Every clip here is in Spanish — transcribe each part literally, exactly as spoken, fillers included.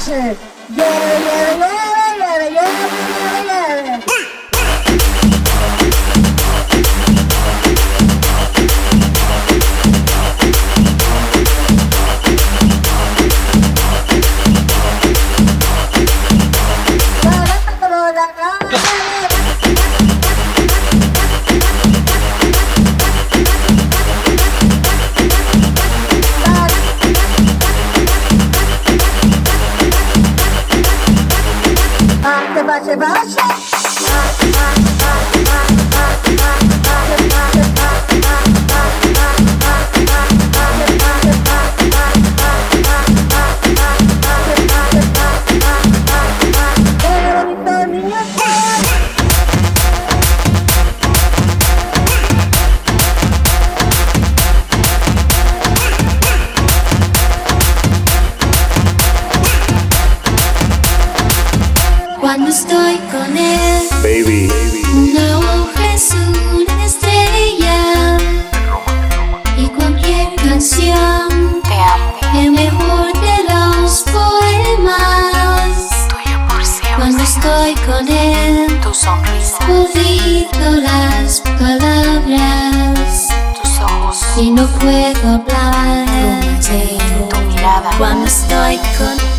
noche. Lleve, lleve, lleve, lleve, lleve, lleve, lleve. Baixe, baixe. Cuando estoy con él, baby, una hoja es una estrella y cualquier canción, el mejor de los poemas. Cuando estoy con él, tu sonrisa, olvido las palabras, tus ojos y no puedo hablarte. tu mirada. Cuando estoy con él.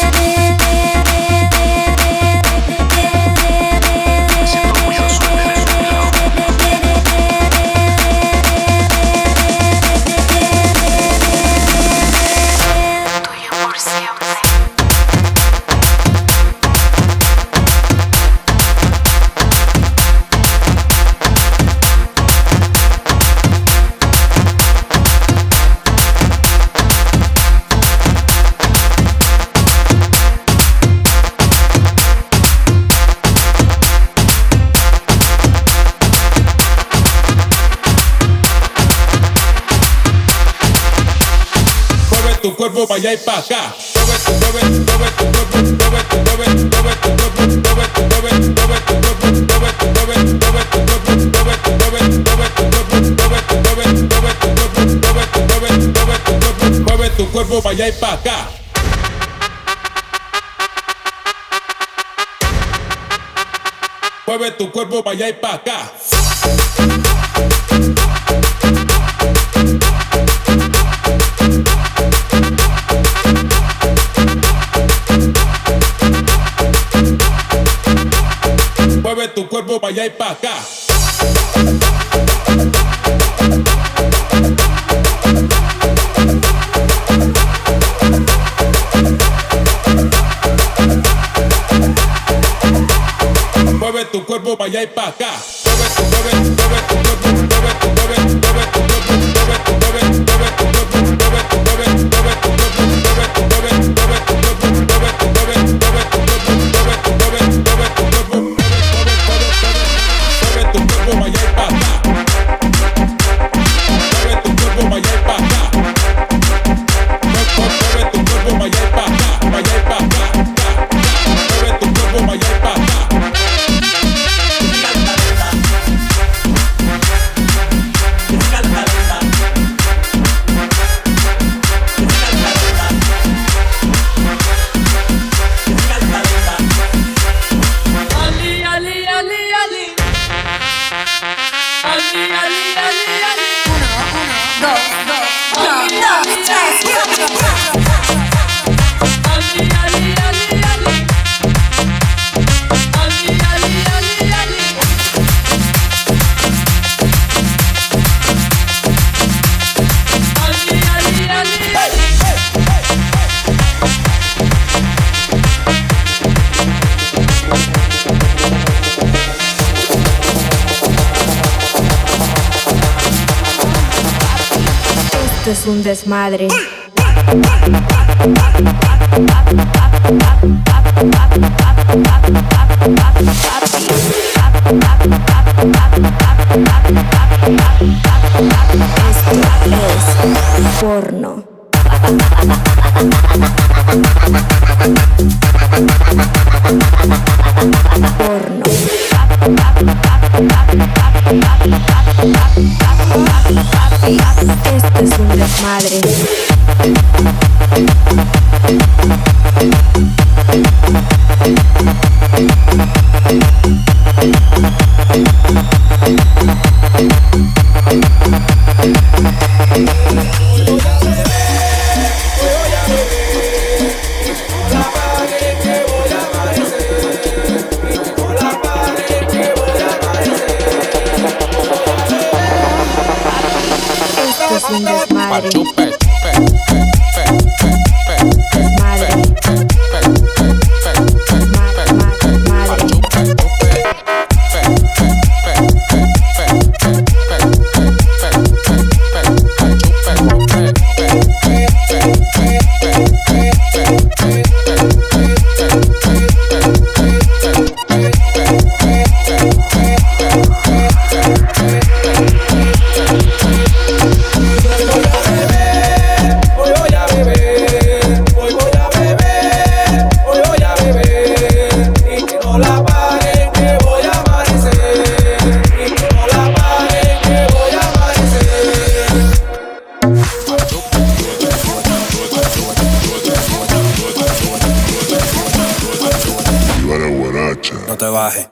Tu cuerpo para allá y para acá. Mueve tu, mueve tu, mueve tu cuerpo, mueve tu, mueve tu, mueve tu cuerpo, mueve tu, mueve tu, mueve tu cuerpo, mueve tu, mueve tu, mueve tu cuerpo, mueve tu, mueve tu, mueve tu cuerpo, mueve tu, mueve tu, mueve tu cuerpo, mueve tu, mueve tu, mueve tu cuerpo, mueve tu cuerpo para allá y para acá. Mueve tu cuerpo para allá y para acá. Mueve tu cuerpo para allá y para acá. Mueve tu cuerpo para allá y para acá. Mueve tu, mueve tu, mueve tu cuerpo, mueve tu, mueve tu, mueve tu cuerpo, mueve tu, mueve tu, mueve tu cuerpo, mueve tu, mueve tu, mueve tu cuerpo, mueve tu, mueve tu, mueve tu cuerpo, mueve tu, mueve tu, mueve tu cuerpo, mueve tu, mueve tu, mueve tu cuerpo, mueve tu cuerpo para allá y para acá. Mueve tu cuerpo para allá y para acá. Mueve tu cuerpo para allá y para acá, para allá y para acá. Mueve tu cuerpo para allá y para acá. Esto es un desmadre. Esto es porno. Porno. Esto es un desmadre. No te bajes.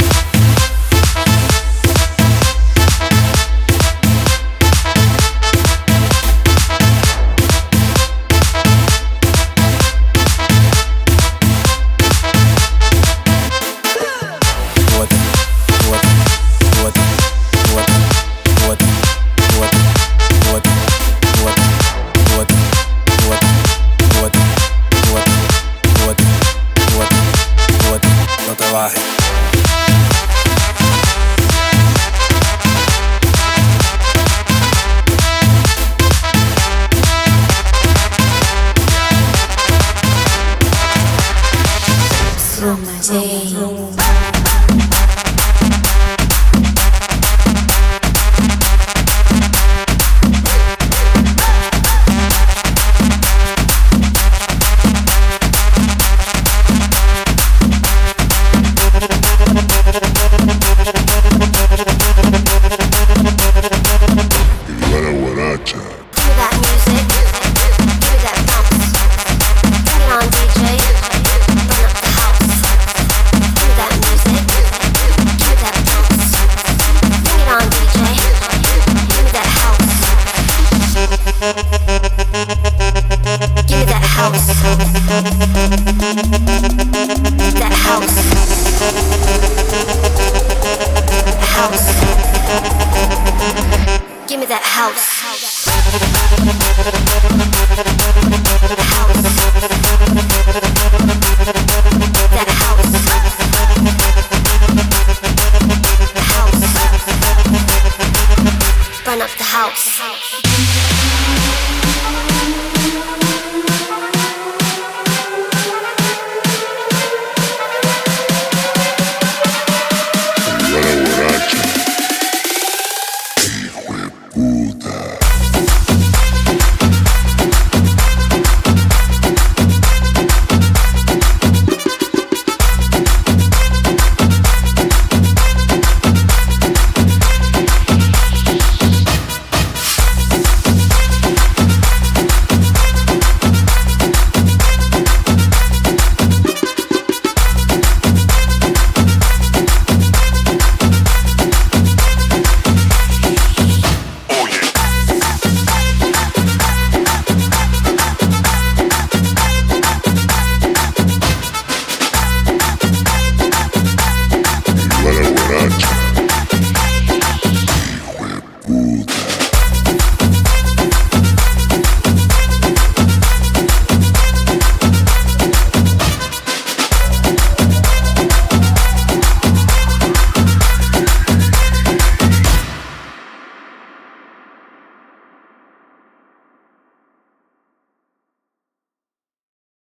No te bajes. Suma J. Give me that house. That house. House. Burn up the house.